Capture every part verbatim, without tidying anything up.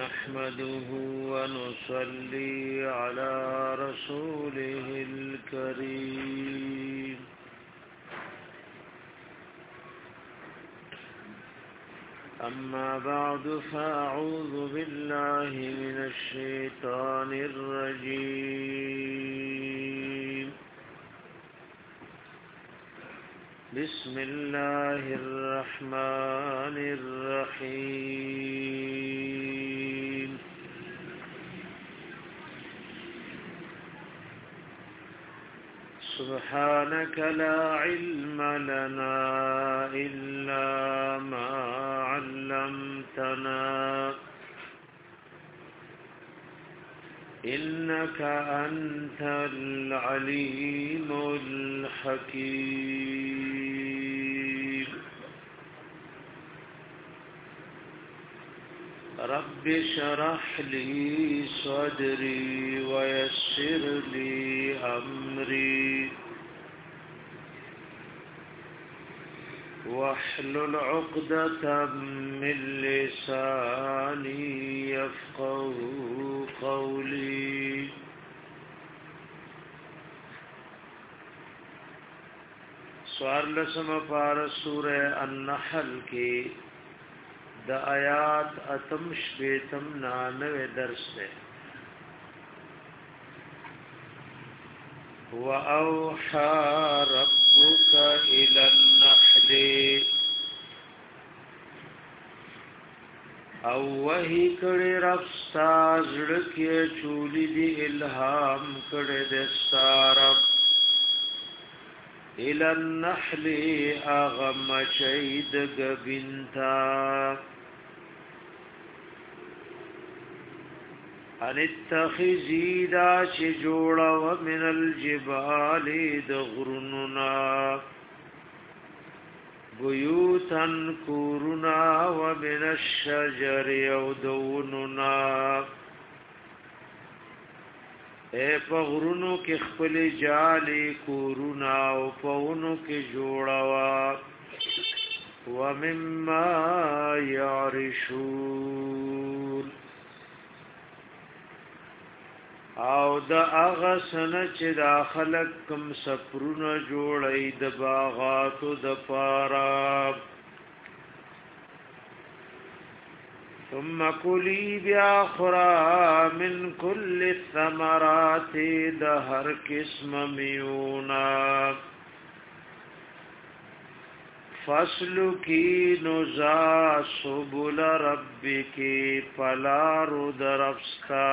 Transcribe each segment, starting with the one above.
نحمده ونصلي على رسوله الكريم أما بعد فأعوذ بالله من الشيطان الرجيم بسم الله الرحمن الرحيم سبحانك لا علم لنا إلا ما علمتنا إنك أنت العليم الحكيم رب اشرح لي صدري ويسر لي أمري واحلل عقدة من لساني يفقهوا قولي سوار لسم پار سورہ النحل کی دا آیات اتم شبیتم نانوے درس ہے وَأَوْحَى رَبُّكَ إِلَى النَّحْلِ او وحی کڑی رفستا زڑکی چولی دی الہام کڑی دستا رب إِلَى النَّحْلِ اغم چید گبنتا ان اتخذی دا چی جوڑا ومن الجبال دغرننا بیوتن کورنا ومن الشجر یودوننا اے پغرنو کی خپل جالی کورنا و پونو کی جوڑا ومما یعرشون او دا اغسن چې دا خلق کم سپرونه جوړی د باغاتو د پارا ثم کلی بیا خورا من کل الثمرات د هر قسم میونا فصل کی نزا سبل ربکی پلارو درفستا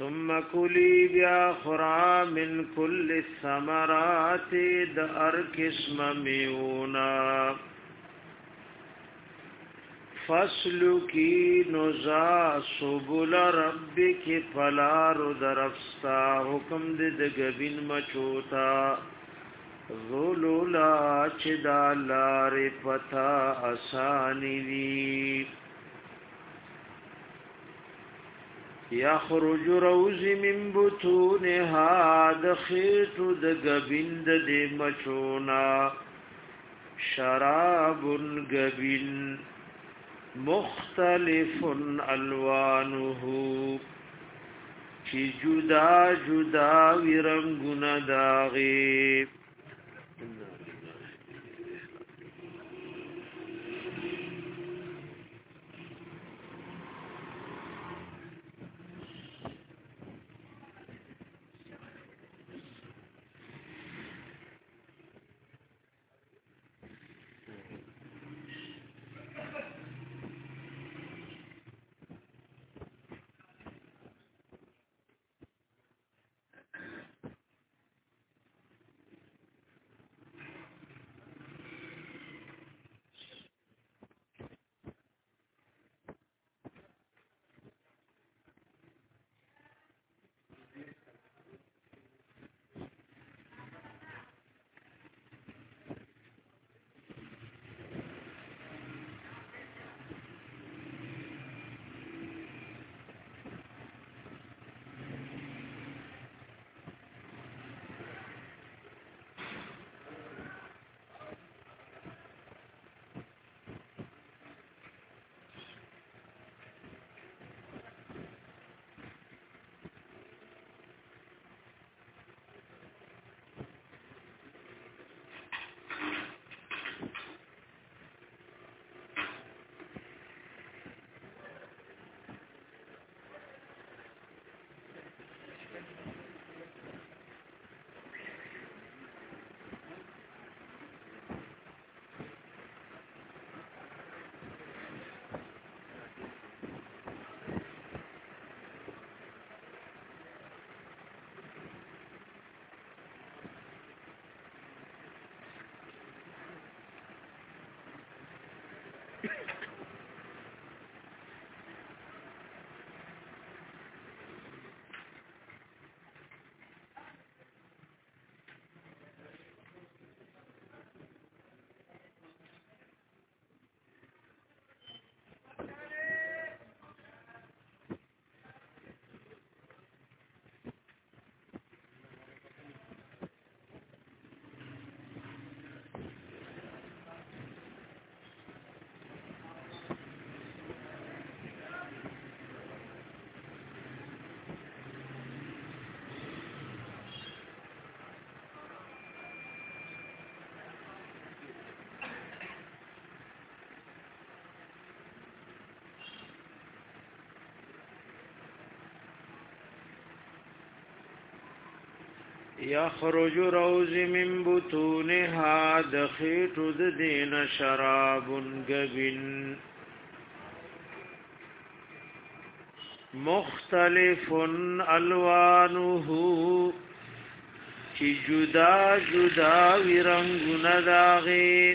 ثم کلی بیا خورا من کل الثمرات د ار قسم میونا فصلو کی نزا سبول ربک فلارو درفستا حکم د گبین مچوتا ذلولا چدا لار پتا آسانی دی یخرج روز من بطونها دخیت دگبند دی مچونا شراب گبن مختلف الوانه چی جدا جدا ورنگون داغی یخرج روز من بطونها دخیت دین شراب گبن مختلف الوانه چی جدا جدا ورنگون داغی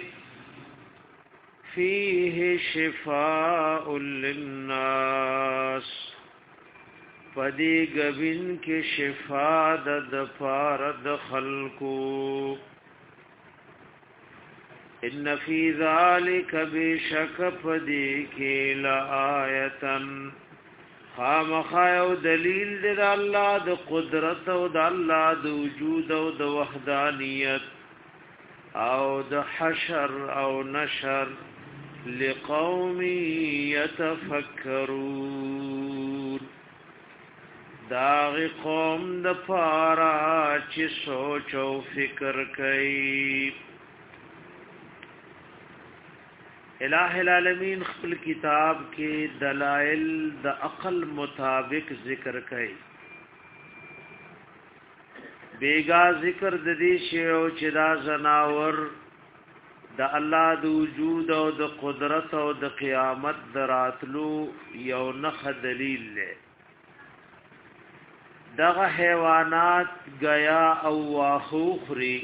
فیه شفاء للناس پدی گبن کے شفا د دفار د خلقو ان فی ذالک بشک پدی کے لآیتن خامخایو دلیل د اللہ د قدرت او د اللہ د وجود او د وحدانیت او د حشر او نشر لقوم یتفکرون داغی قوم د پارا چی سوچ او فکر کئی الہ العالمین خپل کتاب کې دلائل د عقل مطابق ذکر کئی بیگا ذکر د دې شی او چې دا زناور د الله د وجود او د قدرت او د قیامت دراتلو یو نخ دلیل له دغه حیوانات غیا او واخوخري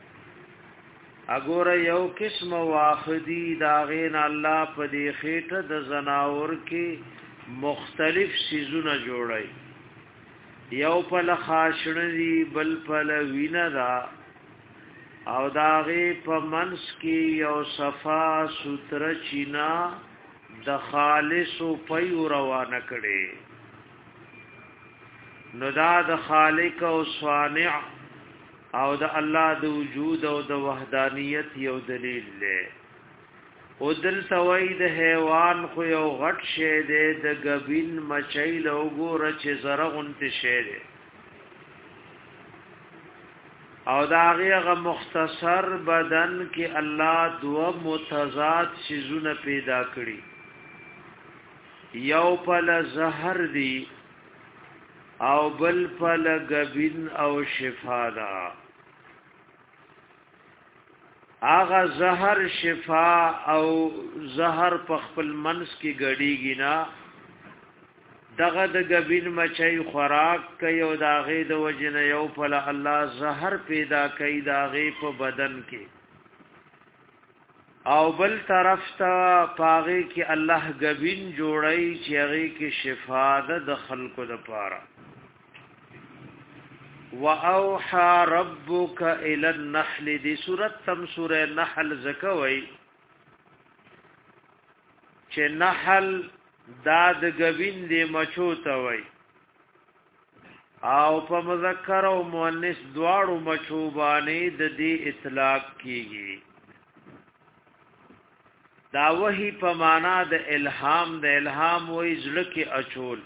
اګوره یو قسم واخدي داغین الله په دې خېټه د زناور کې مختلف سيزونه جوړي یو په لخاشړي بل په لوینه دا او داغه په منس کې یو صفا سوتر چینا د خالص او پيو روانه کړي نو دا د خالق او صانع او د الله د وجود او د وحدانیت یو دلیل دی او دل توي د حیوان خو یو غټ شی دی د غبین مچایل او ګور چې زرغونت شی دی او دا هغه مختصر بدن کې الله دو متضاد شیزونه پیدا کړی یو پل زهر دی او بل پل غبین او شفا دا آغا زهر شفا او زهر په خپل منس کې غړیږي نا دغه د غبین مچای خوراک کوي او داغه د وجنه یو پل الله زهر پیدا کوي داغه په بدن کې او بل طرف ته پاغه کې الله غبین جوړي چې هغه کې شفا ده د خلقو لپاره واوحى ربك الى النحل دي سورۃ تم سورہ نحل زکوي چې نحل داد غوین دی مچو ته وای او په مذکر او مؤنث دواړو مچو باندې د دې اطلاق کیږي دا وحی په معنا د الهام د الهام وای زړه کې اچول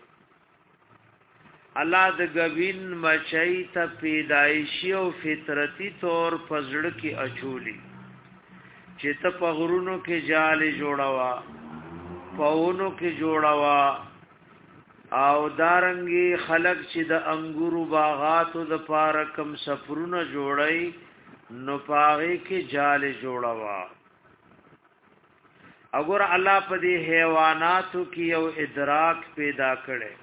الله د غوین مچای ته پیدایشی او فطرتی طور پزړه کې اچولی چې ته په غرونو کې جال جوړاوا پاونو کې جوړاوا او دارنګي خلق چې د انګورو باغاتو د پارکم سفرونه جوړای نو پاغي کې جال جوړاوا اگر الله په دې حیواناتو کې یو ادراک پیدا کړي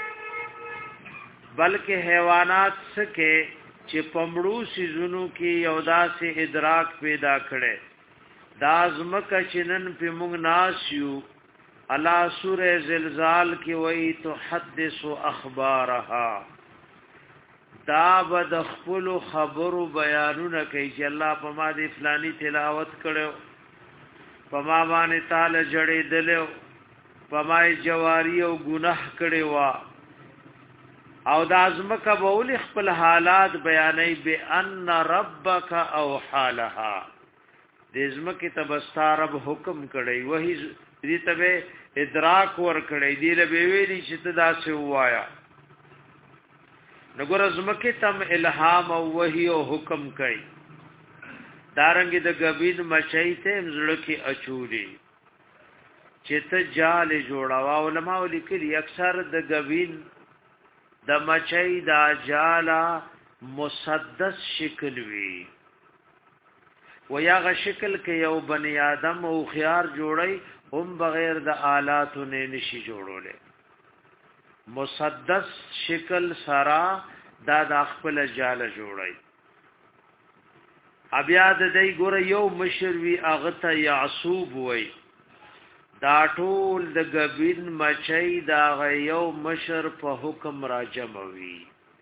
بلکې حیوانات سکه چې پمړو سيزونو کې یو داسې ادراک پیدا کړي دا زمکه چنن په موږ ناسیو الله سوره زلزال کې وایي تحدث اخبارها دا بد خپل خبرو بیانونه کوي چې الله په ما دې فلاني تلاوت کړو په ما باندې تعالی جړې دلو په ما جواری او ګناه کړي وا او د ازمکه بول خپل حالات بیانې به ان ربک او حالها د ازمکه تبستارب حکم کړي وਹੀ دې ته ادراک ور کړي دې له ویلي چې تدا سه وایا نګور ازمکه تم الهام او وਹੀ او حکم کوي دارنګ د غبین مچای ته زړه کې اچولي چې ته جال جوړاوا علماء لیکلي اکثر د غبین د مچای دا جالا مسدس شکل وی و یاغه شکل کې یو بنی آدم او خيار جوړي هم بغیر د آلاتو نه نشي جوړولې مسدس شکل سرا دا د خپل جاله جوړي بیا د دې ګور یو مشروي اغه ته یعصوب وای دا ټول د غبین مچای دا یو مشر په حکم راجموي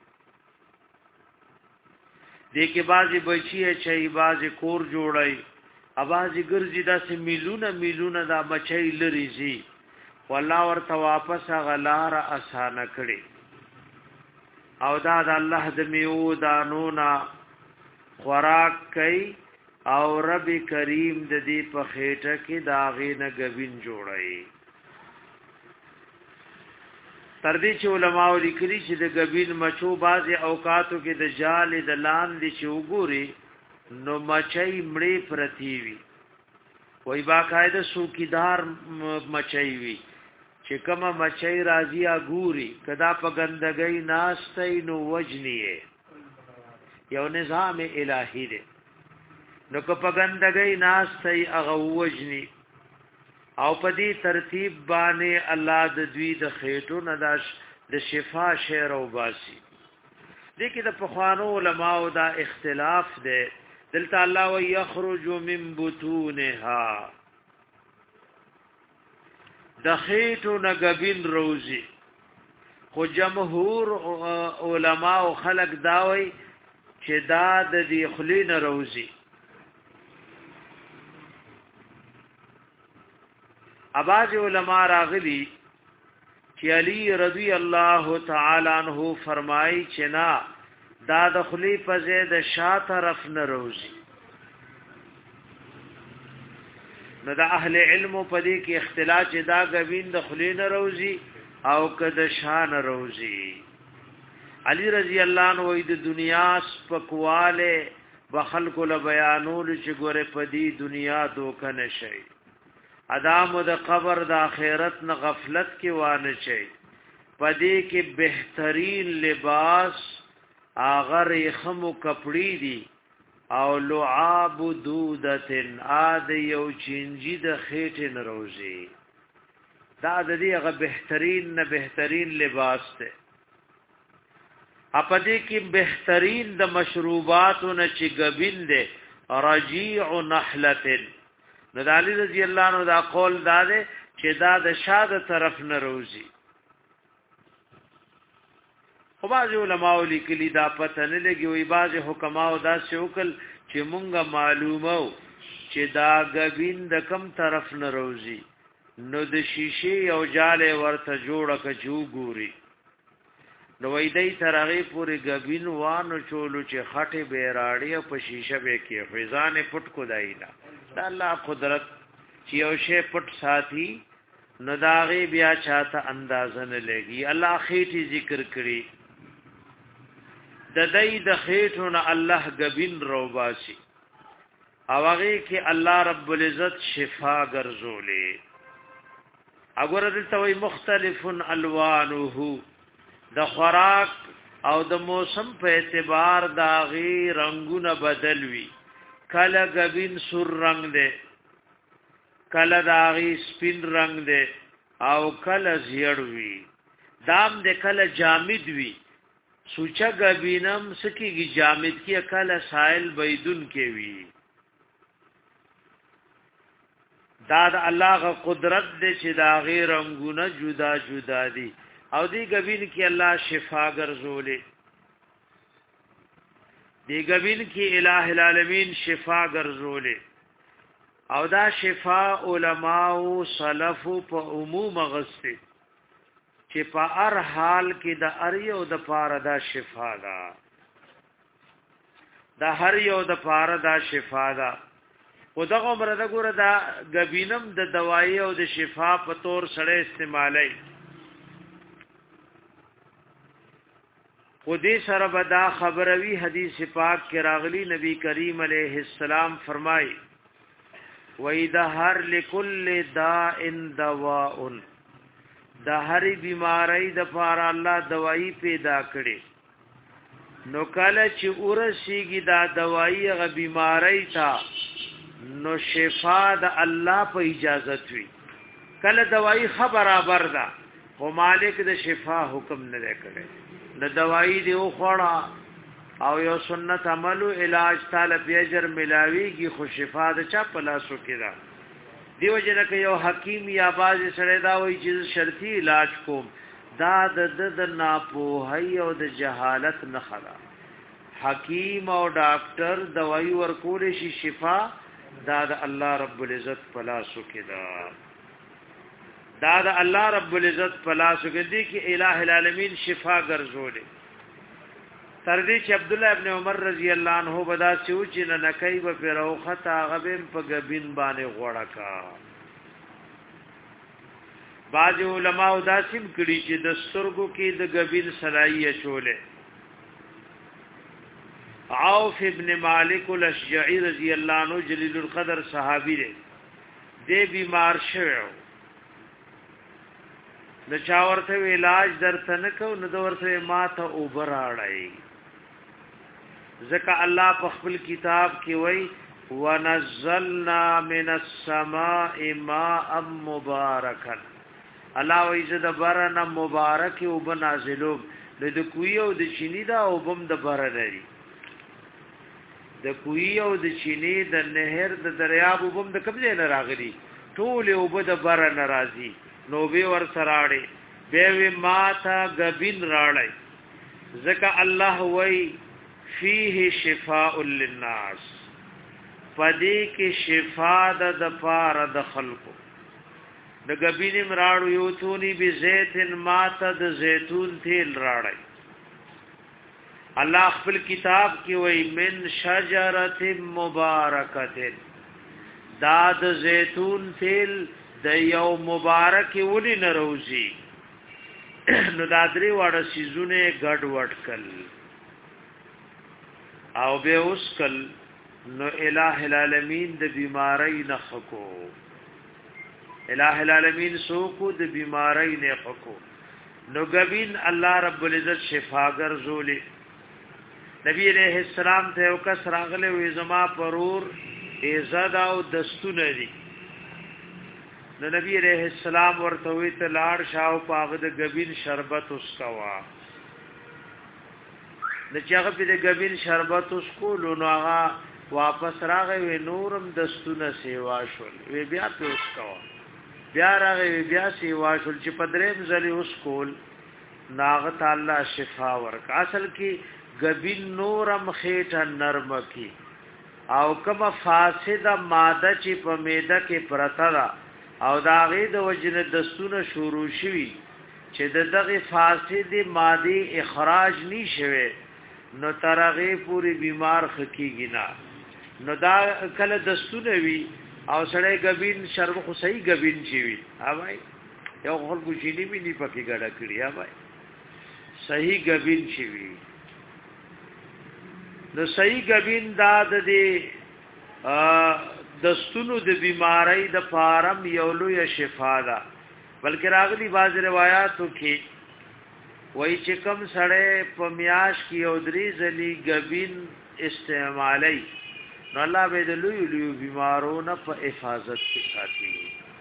دې کې بازي بچي چې بازي کور جوړای اوازي ګرځي دا سه میلونه میلونه دا مچای لريږي والله ورته واپس غلار اسانه کړي او دا د الله د میو دانونا خوراک کوي او رب کریم د دې په خېټه کې داغې نه غوین جوړي تر دې چې علماء لیکلي چې د غوین مچو بعضي اوقاتو کې د جال د لاندې چې وګوري نو مچای مړې پرتی وي وای باقاعده سوکیدار مچای وي چې کومه مچای راځي اګوري کدا په ګندګۍ ناشتي نو وجنیه یو نظام الهی دی نو که په ګندګۍ ناشتي هغه وجني او په دې ترتیب باندې الله د دوی د خېټو نه د شفا شعر او باسي دې کې د پخوانو علماو دا اختلاف دی دلته الله و یخرج من بطونها د خېټو نګبین روزي خو جمهور علما او خلق داوي چې دا د دې خلین روزي اباظ علما راغلي چې علی رضی الله تعالی عنہ فرمایي چې نا دا د خلی په زید شا طرف نه روزي نو د اهل علم په دې کې اختلاف چې دا غوین د خلی نه روزي او کده شان روزي علی رضی الله عنه د دنیا سپکواله بخلق له بیانول چې ګوره په دې دنیا دوک نه شي ادم د قبر د آخرت نه غفلت کې وانه شي پدې کې بهترین لباس اگر خمو کپڑی دي او لعاب دودتن اد یو چنجي د خېټه نروزي دا د دې هغه بهترین نه بهترین لباس ته اپدې کې بهترین د مشروباتو نه چې غبین دي رجيع نحلتن نو علی رضی الله عنه دا قول داده چې دا د شاده طرف نه روزي خو باز علماء لیکلي دا پته نه لګي وي باز حکماو دا شوکل چې مونږه معلومو چې دا غبین د کم طرف نه روزي نو د شیشه او جاله ورته جوړه کچو ګوري نو وای دی ترغه پوری غبین وانو چولو چې خټه به راړي په شیشه به کې فیضان پټ کو دایلا دا الله قدرت چې یو شی پټ ساتي نو داغه بیا چاته اندازه نه لګي الله خېټي ذکر کړي د دې د خېټو نه الله غبین روباسي او هغه کې الله رب العزت شفا ګرځولې اگر دلته وي مختلف الوانه د خوراک او د موسم په اعتبار دا غي رنگونه بدل وي کله غبین سور رنگ دے کله داغي سپین رنگ دے او کله زیړ وی دام دے کله جامد وی سوچا غبینم سکیږي جامد کی کله سائل بيدن کې وی دا د الله غ قدرت دې چې داغي رنگونه جدا جدا دي او دی غبین کې الله شفا ګرځولې دی غبین کې الٰه العالمین شفا ګرځولې او دا شفا علماء سلف په عموم غسته چې په هر حال کې د اریو د پاره دا شفا ده دا هر یو د پاره دا شفا ده او دغه عمر د ګوره دا غبینم د دوايي او د شفا په تور سره استعمالي خو دې سره به دا خبروي حدیث پاک کې راغلی نبی کریم علیه السلام فرمای وَإِذَا هَرْ لِكُلِّ دَاءٍ دَوَاءٌ دا هر بیماری د پاره الله دوايي پیدا کړي نو کله چې ورسیږي دا دوايي غ بیماری تا نو شفا د الله په اجازت وي کله دوايي برابر ده خو مالک د شفا حکم نه کړي د دوايي دی او خړه او یو سنت عملو علاج تعالی بیجر ملاویږي خو شفا د چا په لاسو کې ده دیو جن که یو حکیم یا باز سره دا وایي چې شرطي علاج کوم دا د د ناپوهي او د جهالت نه خلا حکیم او ډاکټر دوايي ورکول شي شفا دا د الله رب العزت په لاسو کې ده دا د الله رب العزت په لاسو کې دي چې الٰه العالمین شفا ګرځولې تر دې چې عبد الله ابن عمر رضی الله عنه بدا سوچ نه نکای و پیرو خطا غبم په غبین باندې غوړه کا باج علماء داسیم کړي چې د سترګو کې د غبین صلاحیت چولې عوف ابن مالک الاشجعی رضی الله عنه جلیل القدر صحابی دی دې بیمار شوی د چا ورته علاج درته نه کو نو د ورته ماته اوبراړی ځکه الله په خپل کتاب کې وایي ونزلنا من السماء ماء مبارکا الله وایي چې د باران مبارک او بنازلو د کوی او د چینی دا او بم د بره لري د کوی او د چینی د نهر د دریاب وبم د قبضه نه راغلي ټول او بد بره ناراضي نو به ور سراړي به ما تا غبین راړی ځکه الله وای فيه شفاء للناس پدې کې شفاء د پار د خلقو د غبین مراړو یو تونی به زیتن ما تا د زیتون تیل راړی الله خپل کتاب کې وای من شجرۃ مبارکۃ دا د زیتون تیل د یو مبارک ونی نروزی نو دا درې واړه سيزونه ګډ وډ کل او به اوس کل نو الٰه العالمین د بیماری نه خکو الٰه العالمین سو کو د بیماری نه خکو نو غبین الله رب العزت شفاګر زولې نبی علیہ السلام ته او کس راغله وې زما پرور عزت او دستونه دي نو نبی علیہ السلام ورته وی ته لاړ شاو پاغه د غبین شربت اوس کوا د چاغه په د غبین شربت اوس کو نو هغه واپس راغی وی نورم دستونه سیوا شول وی بیا ته اوس کوا بیا راغی بیا سیوا شول چې پدریم زلی اوس کول ناغه تعالی شفا ورک اصل کې غبین نورم خېټه نرم کی او کما فاسده ماده چې په میده کې پرتا او داغه د وجنه دستونه شروع شوي چې د دغه فاسده ماده اخراج نشوي نو ترغه پوری بیمار خکیږي نه نو دا کله دستونه وی او سړی غبین شرب خو صحیح غبین چی وی ها بھائی یو خلکو چینی می نه پکې ګډه کړی ها بھائی صحیح غبین چی وی نو صحیح غبین دا د دې دستونو د بیماری د فارم یولو یا شفا ده بلکې راغلی باز روایتو کې وای چې کم سړی په میاش کې او درې ځلی غبین استعمالي نو الله به د لوی لوی بیمارونو په حفاظت کې ساتي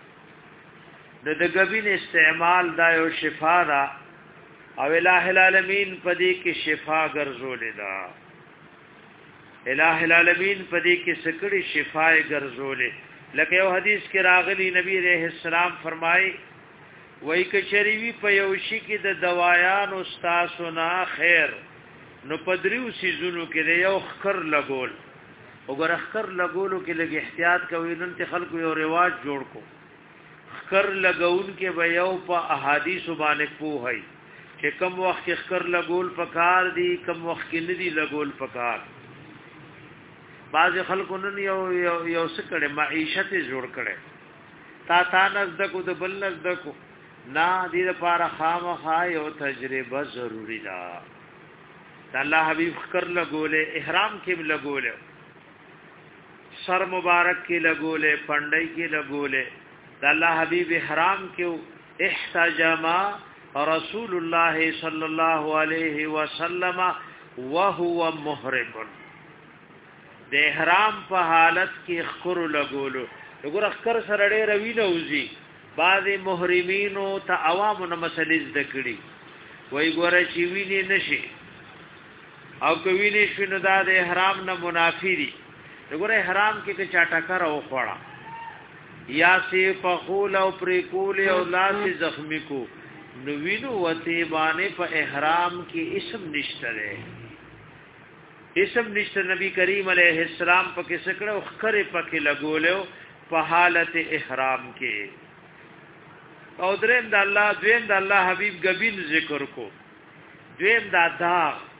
د د غبین استعمال دا یو شفا ده او الٰه العالمین په دې کې شفا ګرځولې ده الٰه العالمین پدې کې سکړي شفای ګرځولې لکه یو حدیث کې راغلی نبی عليه السلام فرمایي وای ک شریوی په یو شي کې د دوايان او استاسونه خیر نو پدریو سيزونو کې یو خر لګول وګور خر لګولو کې لګ احتیاط کوي نن ته خلکو یو رواج جوړ کو خر لګون کې به یو په احادیث باندې پوهයි چې کم وخت خر لګول پکار دي کم وخت کې ندي لګول پکار بعض خلکو نن یو یو څه کړي معیشت جوړ کړي تا تا نزدکو د بل نزدکو نا دې لپاره خامخا یو تجربه ضروری ده د الله حبیب خر لګولې احرام کې لګولې سر مبارک کې لګولې پندای کې لګولې د الله حبیب احرام کې احتجما رسول الله صلی الله علیه وسلم وهو محرم د احرام په حالت کې خر لګولو وګور خر سره ډېر وینه وزي بعض محرمینو ته عوامو نه مسلې زده کړي وای ګور چې ویني نشي او کوي نشي نو دا د احرام نه منافي دي وګور احرام کې چې چاټکر او خوړه یا سی په خول او پرې کول او لاس زخمی کو نو وینو وته باندې په احرام کې اسم نشته ده اسم نشته نبی کریم علیہ السلام پکې سکړو خره پکې لګولیو په حالت احرام کې او دریم د الله دویم د الله حبیب غبین ذکر کو دویم د ادا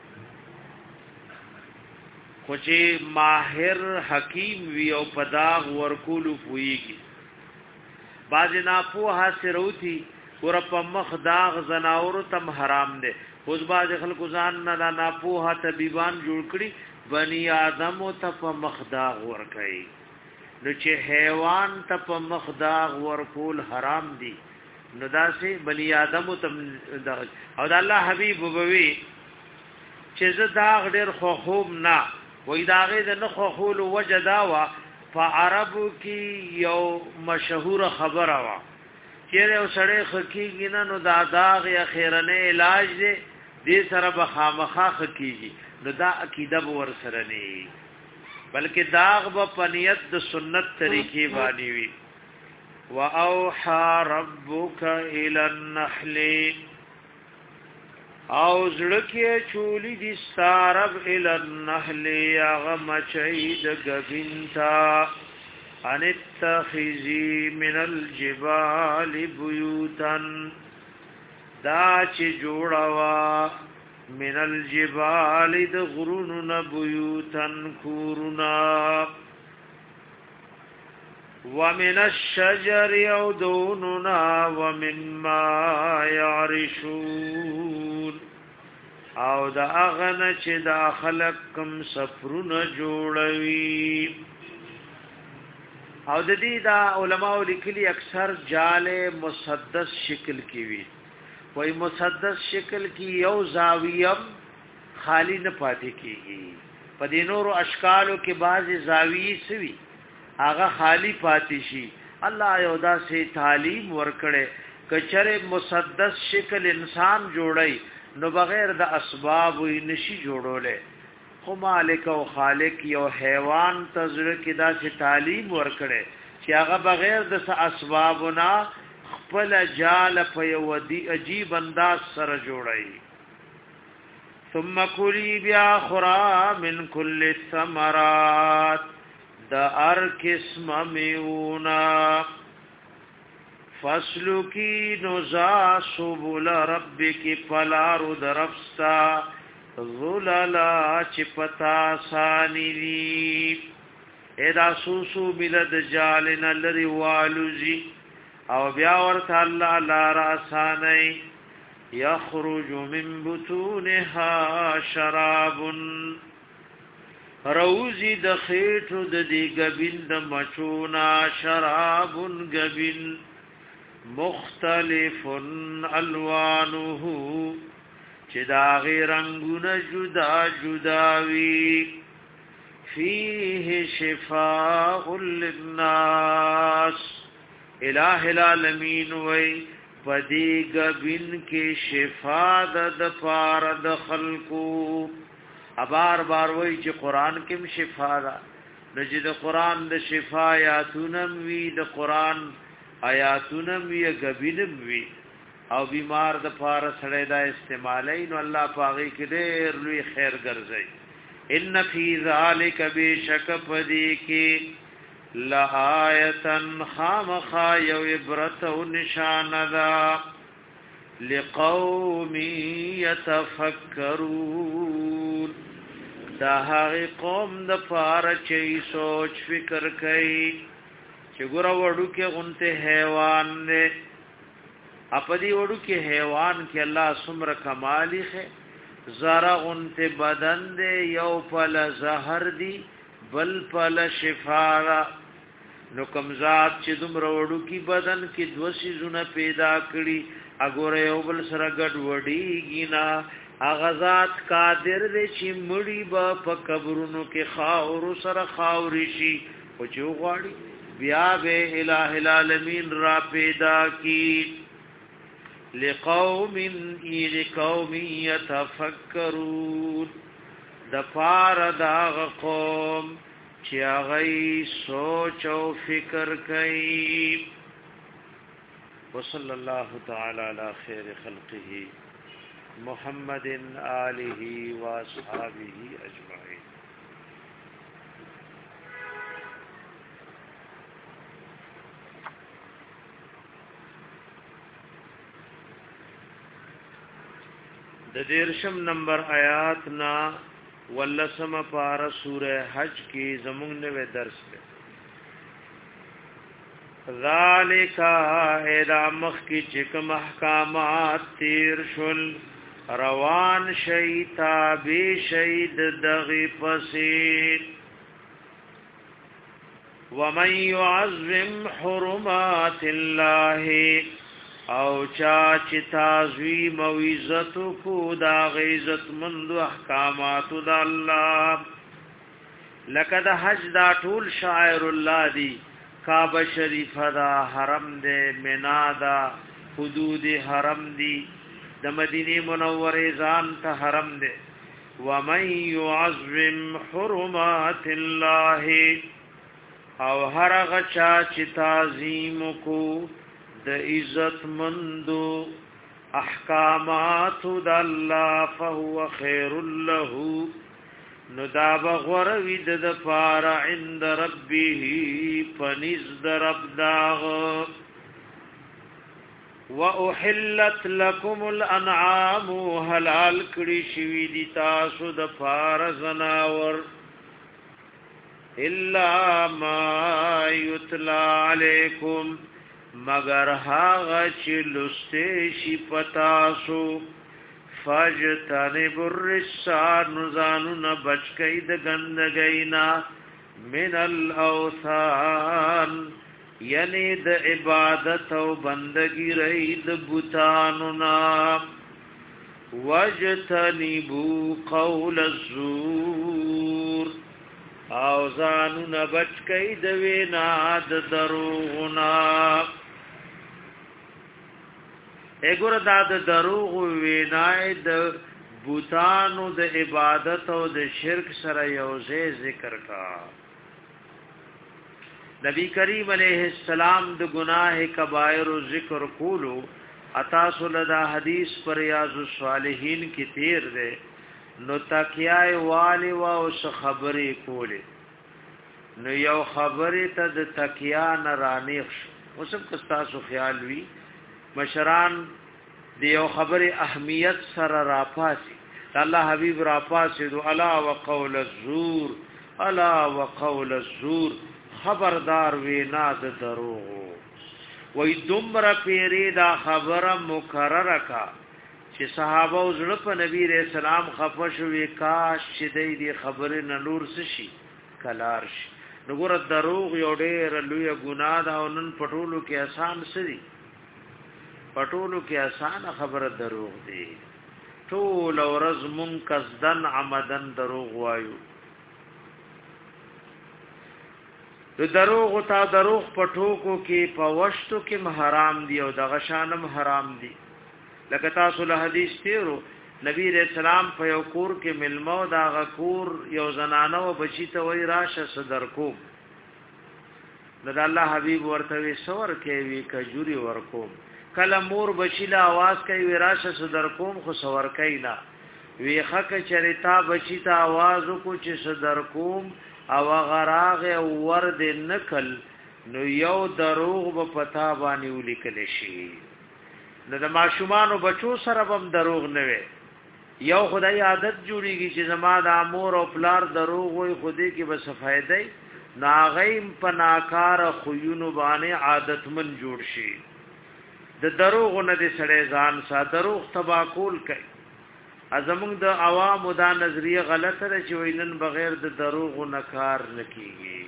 خو چې ماهر حکیم وی او پداغ ورکول پویږي باز نه په حاصروتی ور په مخ داغ زناور تم حرام ده اوس باز خلکو ځان نه نه په طبيبان جوړ کړي بني آدم ته په مخ داغ ور کوي نو چې حیوان ته په مخ داغ ور کول حرام دي نو داسې بني آدم ته او د الله حبيب وبوي چې زه داغ ډېر خو خوب نه وای داغه د نه خو خول وجداوا فعربو کې یو مشهور خبره وا چیرې سړی خکیږي نه نو دا داغ یا خیرنه علاج دی دې سره به خامخا کیږي نو دا عقیده ور سره نه بلکې داغ به پنیت د سنت طریقې باندې وي واوحى ربك الى النحل او زړکه چولی دي ستارب الى النحل اغم چید غبنتا ان اتخذي من الجبال بيوتا دا چې جوړوا من الجبال د غرون بيوتا كورنا ومن الشجر يودوننا ومما يعرشون او دا اغنه چې دا خلق کم سفرونه جوړوي او د دې دا علماء لیکلي اکثر جال مسدس شکل کی وی وای مسدس شکل کی یو زاویه خالی نه پاتې کیږي په دې نورو اشکالو کې بعضی زاویې سوي هغه خالی پاتې شي الله یو داسې تعلیم ورکړي کچره مسدس شکل انسان جوړي نو بغیر د اسباب وي نشي جوړولې خو مالک او خالق یو حیوان تزر کې داسې تعلیم ورکړي چې هغه بغیر د اسبابنا خپل جال په یو دی عجیب انداز سره جوړي ثم کلی بیا خرا من کل الثمرات دا ار قسم میونا فصلو کی نزا سبول ربکی پلارو درفستا ظللا چپتا سانی دی ایدا سوسو ملد جالنا لری والوزی او بیاورت اللہ لارا سانی یخرج من بطونها شرابن روزی د خیټو د دی غبین د مچونا شراب غبین مختلف الوانه چې دا غیر رنگونه جدا جدا وی فيه شفاء للناس الہ العالمین وی پدی غبین کې شفاء د پار د خلقو بار بار وای چې قران کې هم شفا ده نجد قران د شفا آیاتونم وی د قران آیاتونم وی غبینم وی او بیمار د پاره سره دا استعمالای نو الله پاغي کې ډېر لوی خیر ګرځي ان فی ذلک بشک پدی کې لآیتن خامخا یو عبرت او نشان ده لقوم یتفکرون دا هغه قوم د پاره چې سوچ فکر کوي چې ګور وړو کې غنته حیوان نه اپدی وړو کې حیوان کې الله سمر کمالی ہے زرا غنته بدن دې یو پل زهر دی بل پل شفا نو کمزات چې دومره وړو کې بدن کې دوسی زونه پیدا کړي اګوره یو بل سره ګډ وډی گینا اغزاد قادر دې چې مړی با په قبرونو کې خاور سره خاوري شي او چې غواړي بیا به الہ العالمین را پیدا کی لقوم لقوم یتفکرون د پار دا قوم چې هغه سوچ او فکر کوي وصلی الله تعالی علی خیر خلقه محمد آله و اصحابه اجمعین. د دیرشم نمبر آیات نا ولسم پارا سورہ حج کی زمون نوے درس ہے ذالکا ایدا مخ کی چکم احکامات تیر شل روان شیطا بی شید دغی پسید ومن يعظم حرمات الله او چا چې تعظیم او عزت کو دا عزت مند احکامات د الله لقد حج دا ټول شاعر الله دی کعبه شریف دا حرم دے منا دا حدود حرم دی د مدینه منوره ځان ته حرم دی ومن يعظم حرمات الله او هر غچا چې تعظیم کو د عزت مندو احکامات د الله فهو خير له نو دا بغور وید د فار عند ربه فنز درب داغ واحلت لكم الانعام حلال کړي شوی دي تاسو د فار زناور الا ما يتلى عليكم مگر هاغه چې لسته شي پتاسو فجتنب الرسان نزانون بچکی د گندگینا من الاوثان یعنی د عبادت او بندگی رئی د بوتانونا وجتنبو قول الزور او زانون بچکی د وینا د دروغنا اګور دا د دروغ وینای د بوتانو د عبادت او د شرک سره یوځای ذکر کا نبی کریم علیہ السلام د گناہ کبائر ذکر کولو اتاسو لدا حدیث پر ریاض الصالحین کی تیر دے نو تکیای والی و اوس خبری کولی نو یو خبری تا د تکیا نرانیخ شو اوسم کستاسو خیال وی مشران دیو خبر اهمیت سره راپاسی الله حبیب راپاسی دو الا وقول الزور الا وقول الزور خبردار وینا د دروغ وای دمر پیری دا خبره مکرره کا چې صحابه زړه په نبی رسول سلام خفش وی کاش چې دې خبره نور شي کلار شي نګور دروغ یو ډېر لوی ګناه ده او نن پټولو کې آسان سړي پټولو کې آسان خبره دروغ دی ټول ورځ منقصدن عمدن دروغ وایو د دروغ تا دروغ پټوکو کې پوښتو کې حرام دی او د غشانم حرام دی لکه تاسو له حدیث تیرو نبی رسول سلام په یو کور کې ملمو دا غکور یو زنانه او بچی ته وای راشه صدر کو د الله حبیب ورته وی سور کې وی کجوري ورکو کله مور بچی له आवाज کوي وراشه صدر کوم خو سور کینا وی حق چریتا بچی ته आवाज کو چې صدر کوم او غراغ ورد نکل نو یو دروغ په پتا باندې ولیکل شي نو د ماشومان او بچو سره هم دروغ نه وي یو خدای عادت جوړیږي چې زما د امور او پلار دروغ وي خودي کې به صفایده ناغیم پناکار خوینو باندې عادتمن جوړ شي د دروغ نه د سړی ځان سا دروغ تبا کول کوي ازمون د عوامو دا نظریه غلطه ده چې وینن بغیر د دروغ نه کار نکېږي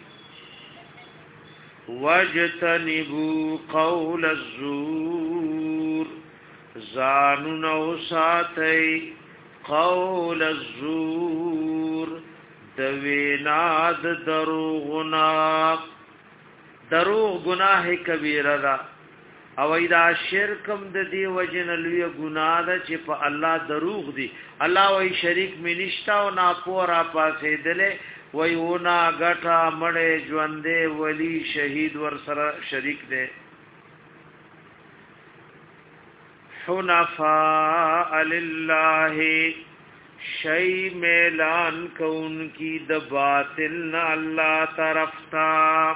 وجتنبو قول الزور زانون او ساتي قول الزور دوینا د دروغنا دروغ گناه کبیره ده او ایدا شرکم د دی وجن لوی گناه ده چې په الله دروغ دی الله وای شریک می نشتا او نا پورا پاسې دله وای ونا غټا مړې ژوندې ولی شهید ور سره شریک دی حنفاء لله شی میلان کون کی د باطل نہ اللہ طرف تا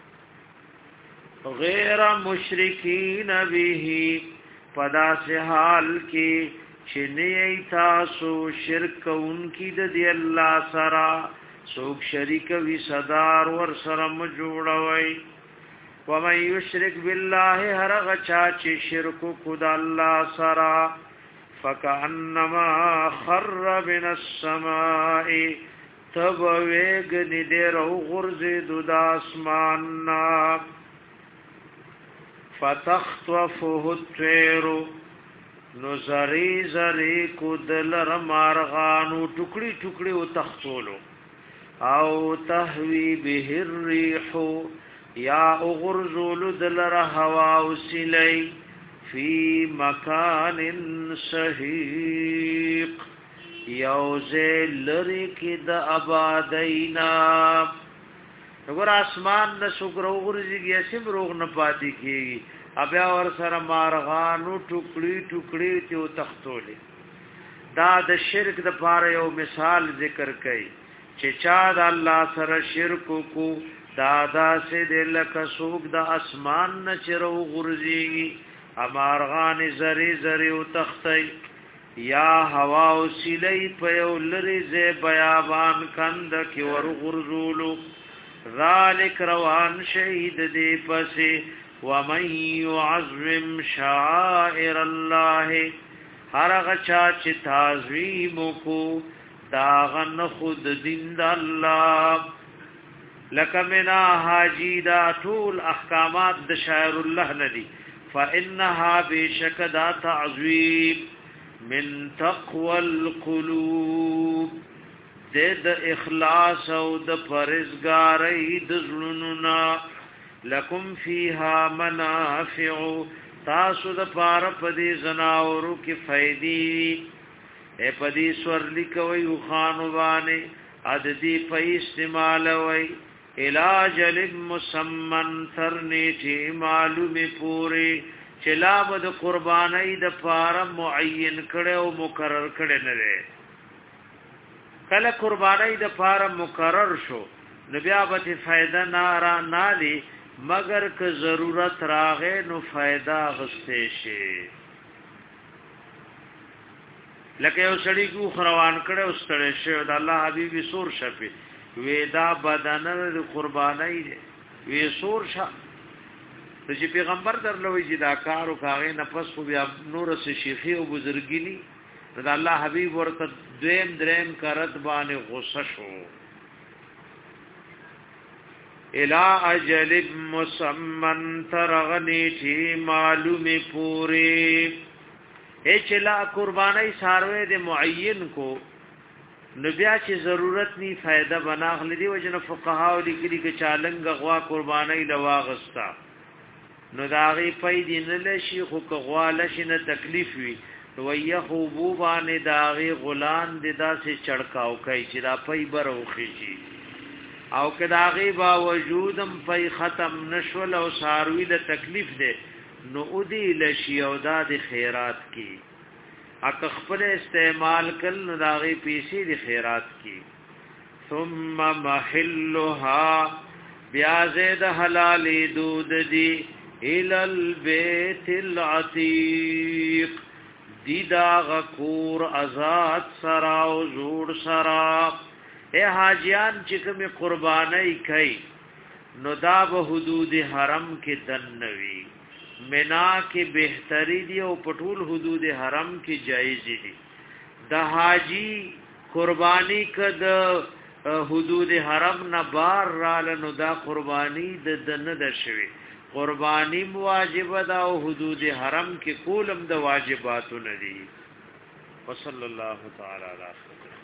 غیر مشرکین به پدا سے حال کی چنی تاسو شرک ان کی د دی اللہ سرا سوک شریک وی صدار ور سرم جوړوي ومن یشرک بالله هر غچا چې شرک کو د الله سرا فکانما خر من السماء تب ویگ ندر او غرز دود آسماننا فتخطفه الطير نزری زری کو دلر مارغانو ټوکړي ټوکړي او تختولو او تهوی به الريح یا غرزول دلر هوا وسلی فی مکان سحیق یوزه لری کی د آبادینا وګور اسمان د سګرو غرزي اسیم روغ نه پاتې کیږي بیا ور سره مارغانو ټوکړي ټوکړي ته تختولې دا د شرک د پاره یو مثال ذکر کړي چې چا د الله سره شرک کو دادا سے دل کا سوق د اسمان نه چرو غرزي امارغان زری زری او تختی یا هوا او سلی په یو لری ز بیابان کند کی ور غرزولو ذالک روان شهید دی پسې ومن يعظم شعائر الله هرغه چا چې تعظیم کو داغن خود دین د الله لکه منا حاجی دا ټول احکامات د شاعر الله ندی فانها بشکدا تعظیم من تقوى القلوب د اخلاص او د پرهیزګاری د زړونو لکم فیها منافع تاسو د پاره پدې زناورو کې فائدې اے پدې سورلی کوي خانو باندې عددی په استعمال وای علاج مسمن ترنیټی معلومه پوری چلاب د قربانی د پاره معین کړي او مقرر کړي نه لري کله قربانی د پاره مقرر شو نبي ابته فائدہ نارا نالی مگر که ضرورت راغې نو فائدہ غسته شي لکه یو سړی کو خروان کړي او ستړي شي د الله حبيبي سور شپه وېدا بدن د قربانی وی سور شه چې پیغمبر درلوي چې دا کار او کاغې نه پس خو بیا نور سه شيخي او بزرګيني دا الله حبيب ورته دویم دریم کرت باندې غصه شو الا اجل مسمن ترغنی تی معلوم پوری اچلا قربانی ساروی د معین کو نبیا چې ضرورت نی فائدہ بناغلی دی وجنه فقها لیکلي کې چالنګ غوا قربانی لواغستا نو داغي پیدا نه لشي خو کغواله شي نه تکلیف وي نو یخو بوبانه داغي غلان د داسې چړکاو کوي چې دا پي بروخي شي او کداغي باوجودم پي ختم نشول او ساروي له تکلیف ده نو ودي لشي او د خیرات کی اک خپل استعمال کل نو داغي پیسې د خیرات کی ثم محلها بیا زید حلال دود دی الى البيت العتيق دیدا غکور آزاد سرا او زور سرا اے حاجیان چې کوم قربانای کوي نو دا به حدود حرم کې دنوي منا کې بهتري دی او پټول حدود حرم کې جایز دي د حاجی قربانی کد حدود حرم نه بار رال نو دا قربانی د دنه د شوی قربانی واجب ده او حدود حرم کې کولم د واجباتو ندي وصلی الله تعالی علی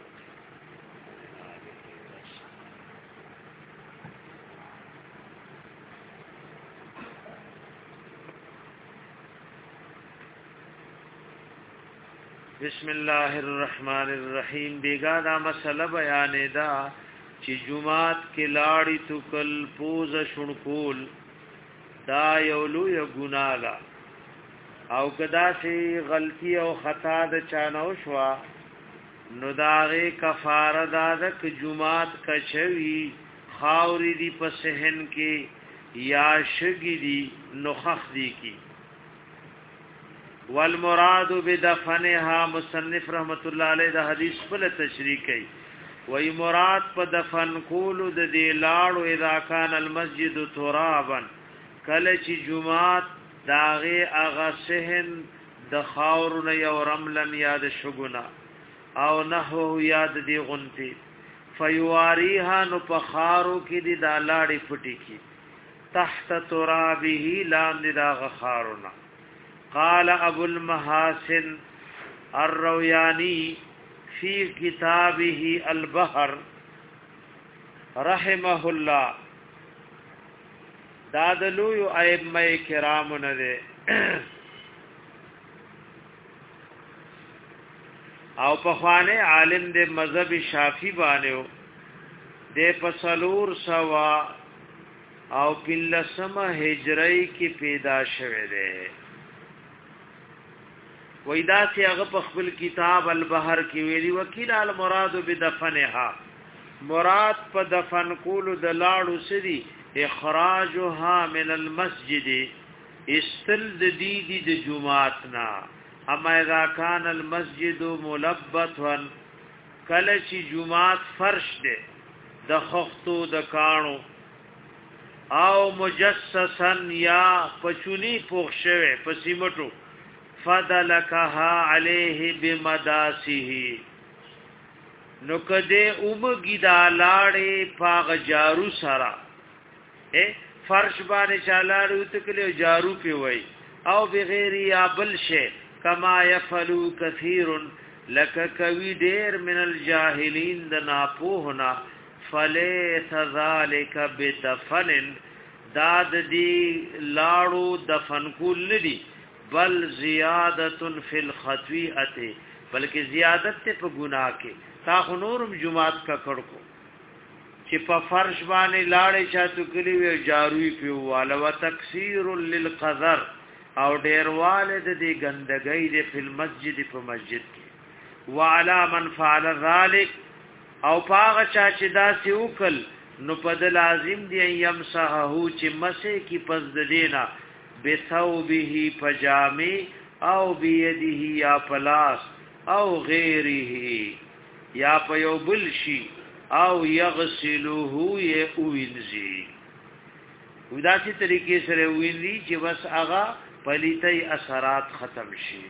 بسم الله الرحمن الرحیم بیگا دا مسئلہ بیان دا چې جمعات کې لاړی تو کل پوز شونکول دا یولو یا گنالا او کدا سی غلطی او خطا د چانو شوا نو داغه کفاره داده ک جمعات کچوی خاوری دی په سهن کې یا شګی دی نوخخ دی کی والمراد بدفنها مصنف رحمت الله علیه دا حدیث په تشریح کوي وای مراد په دفن کولو د دی لاړو اذا کان المسجد ترابا کله چې جمعات داغه اغا سهن د خاورن یو رملن یاد شګنا او نحو یاد دی غنتی فیواریها نو پخارو کې دی دا لاړې پټی کی تحت ترابه لاندې دا غخارنا قال ابو المحاسن الروياني في كتابه البحر رحمه الله دادلو ائمه کرام نه او په خوانه عالم د مذهب شافعي باندې د پسلور سوا او پلسمه هجری کې پیدا شوه دی وېدا چې هغه په خپل کتاب البحر کې ویلي وکیل المراد بدفنها مراد په دفن کولو د لاړو سدي اخراجها من المسجد استل د دی دی د جمعاتنا اما اذا كان المسجد ملبطا کله چې جمعات فرش ده د خختو د کانو او مجسسا یا پچونی پوښ شوه په سیمټو فدلکها علیه بمداسه نو کده اومګی دا لاړې پاغ جارو سرا اے فرش باندې چالاړو تکلو جارو پی وای او بغیر یا بل شی کما یفلو کثیر لک کوي ډیر من الجاهلین د ناپوهنا فلیس ذالک بدفن داد دی لاړو دفن کول ندی بل زیادت فی الخطیئه بلکې زیادت ته په ګناه کې تا خنورم جمعات کا کړکو چې په فرش باندې لاړې چاتو کلی وی جاروی پیواله و تکثیر للقذر او ډیر والد دی ګندګۍ د په مسجد په مسجد کې وعلى من فعل ذلك او پاغه چا چې دا سی وکل نو پد لازم دی یمسحه چې مسه کی پس د دینا بثوبه پجامی او بيديه یا پلاس او غیره یا پیو بلشی او یغسلوه یوینزی وداسي طریقې سره ویني چې بس هغه پلیتي اثرات ختم شي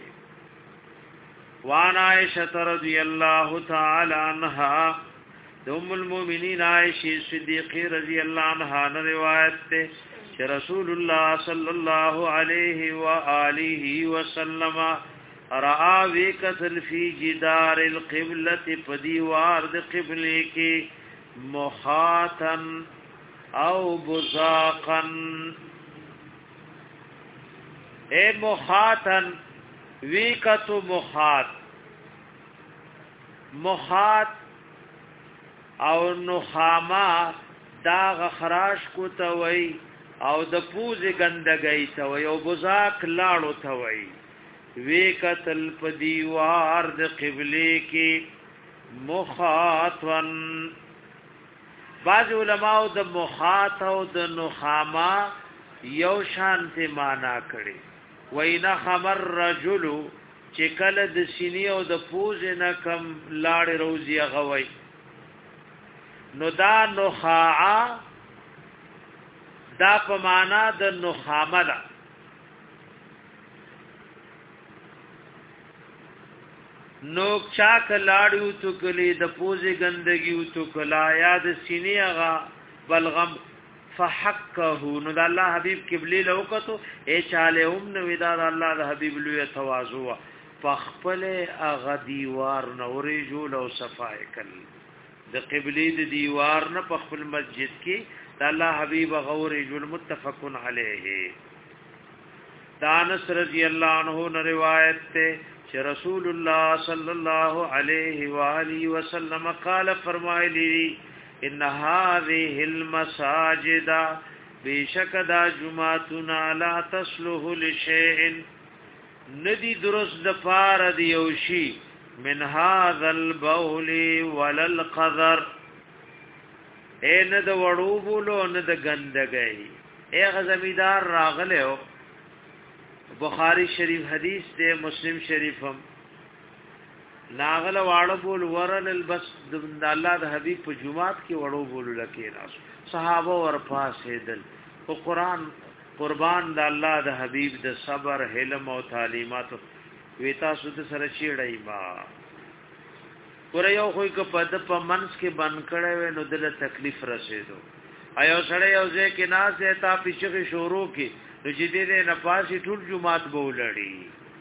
وانا عائشہ رضی اللہ تعالی عنہا ام المؤمنین عائشہ صدیقہ رضی اللہ عنہا نے روایت تے کہ رسول اللہ صلی اللہ علیہ وآلہ وسلم رعا وکتل فی جدار القبلة پدیوار د قبلے کی مخاتن او بزاقن اے مخاتن ویکتو مخات مخات او نخاما داغ خراش کو توي او د پوز گندګي توي او بزاق لاړو توي ویکتل پدیوار د قبله کې مخاتن بعض علماء د مخات او د نخاما یو شانته معنا کړي وینا خمر رجل چې کله د سینې او د پوز نه کم لاړ روزي غوي نو دا نخاعا دا په معنا د نخامه ده نو چاک لاړو تو کلی د پوزې ګندګي تو کلا یاد سینې هغه بلغم فحقه نو د الله حبيب قبله لوکتو اے چاله هم نو د الله د حبيب لوی تواضع فخپل اغه دیوار نورې جوړ او صفای کړ د قبله د دیوار نه په خپل مسجد کې د الله حبيب غورې جوړ متفقن علیه دانس رضی الله عنه روایت ته چې رسول الله صلی الله علیه و آله وسلم قال فرمایلی ان هذه المساجد بشکدا جمعتنا لا تصلح لشيء ندی درست د پار دی یوشي من هذا البول ولا القذر اے نه د وړو بولو نه د ګندګي اے غزمیدار راغله بخاری شریف حدیث دے مسلم شریفم ناغل واړو بول ورن البس د الله د حبیب په جمعات کې وړو بول لکې ناس صحابه ور پاسې دل او قران قربان د الله د حبیب د صبر حلم او تعلیمات ویتا سود سره چیړای ما ور یو خو یک پد په منس کې بن کړه و نو دل تکلیف رسیدو ایو سره یو ځکه ناس ته پیچې شروع کې نو چې دې نه پاسې ټول جمعات بولړي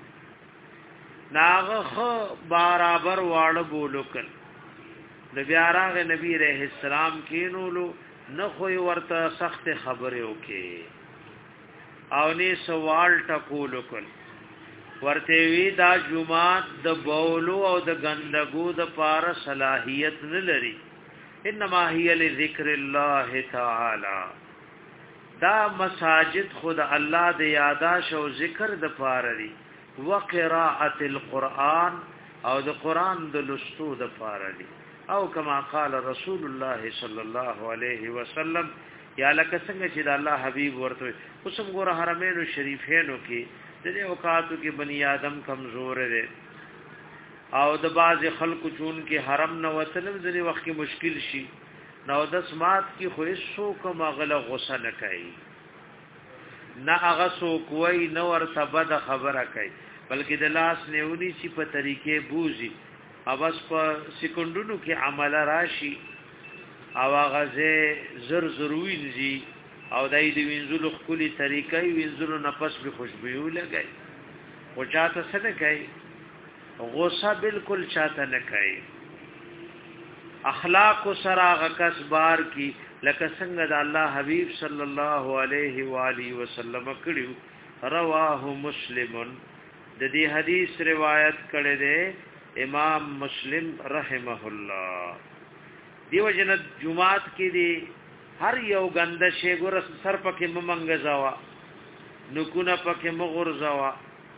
ناغه برابر واړه بولوکل نبی راغه نبی رحم السلام کینولو نه خو ورته سخت خبره وکي او نه سوال ټکولوکل ورته وی دا جمعات د بولو او د غندګو د پار صلاحیت نه لري انما هي لذکر الله تعالی دا مساجد خود الله د یاداش او ذکر د پار دی وقراءه القرآن او د قران د لستو د پار دی او کما قال رسول الله صلی الله علیه وسلم یا لکه څنګه چې د الله حبیب ورته اوسم ګور حرمین شریفینو کې د دې اوقاتو کې بنی آدم کمزور دی او د باز خلکو چون کې حرم نه وتل ځنی وخت کې مشکل شي نو د سمات کې خو هیڅ کوم غله غوسه نه کوي نه هغه سو کوی نو ورته بد خبره کوي بلکې د لاس نیونی چې په طریقې بوزي اوس په سکندونو کې عمل راشي او غزه زر زروینځي او دای دی وینځلو خولي طریقې وینځلو نفس به خوشبو لګي او چاته څه نه کوي غوسه بالکل چاته نه کوي اخلاق سره غکس بار کی لکه څنګه د الله حبیب صلی الله علیه و آله وسلم کړیو رواه مسلم د دې حدیث روایت کړی دی امام مسلم رحمه الله دیو جن جمعات کې دی هر یو غنده شی ګور سر پکې ممنګزاوا نکونه پکې مغرزاوا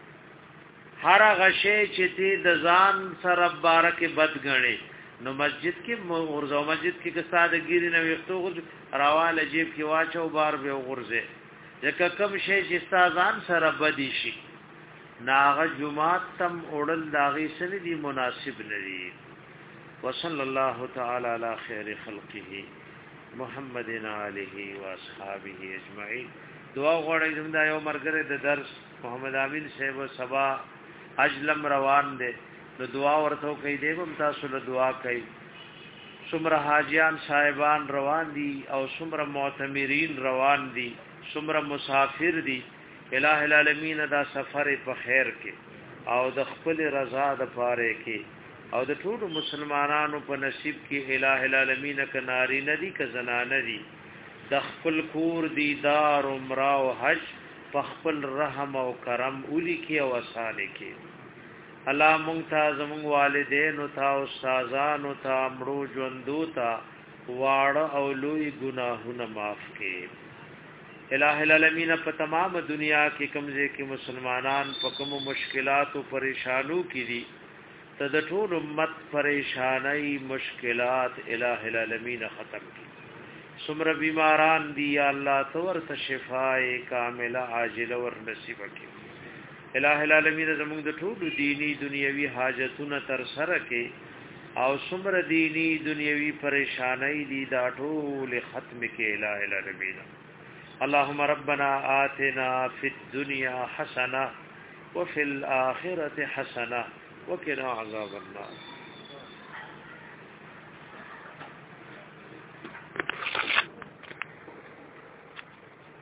هر غشی چې تی د ځان سره بارکه بد غني نو مسجد کې مغرزاوا مسجد کې که ساده ګیری نه وختو غرز راواله جیب کې واچو بار به غرزه ځکه کوم شی چې استادان سره بدی شي ناغ جمعات تم اڑل داغی سن دی مناسب ندی وصلی اللہ تعالی علی خیر خلقه محمد آلہ و اصحابہ اجمعین دعا غوړی زمدا یو مرګره د درس محمد امین صاحب سبا اجلم روان دے نو دعا ورته کوي دیوم تاسو له دعا کوي څومره حاجیان صاحبان روان دي او څومره معتمرین روان دي څومره مسافر دي الہ العالمین دا سفر په خیر کې او د خپل رضا د پاره کې او د ټول مسلمانانو په نصیب کې الہ العالمین ک ناری ندی ک زنانه دي د خپل کور دیدار عمره او حج په خپل رحم او کرم اولی کې او اسانه کې الله مونږ ته زموږ والدین او تا استادان او تا مړو ژوندو تا واړه او لوی ګناهونه معاف کړي الہ العالمین په تمام دنیا کې کمزې کې مسلمانان په کوم مشکلات او پریشانو کې دي ته د ټول امت پریشانای مشکلات الہ العالمین ختم کړي څومره بیماران دي یا الله تور ته شفای کامله عاجله ور نصیب کړي الہ العالمین زموږ د ټول دینی دنیوي حاجتونه تر سره کې او څومره دینی دنیوي پریشانای دي دا ټول ختم کړي الہ العالمین اللهم ربنا آتنا في الدنيا حسنة وفي الآخرة حسنة وقنا عذاب النار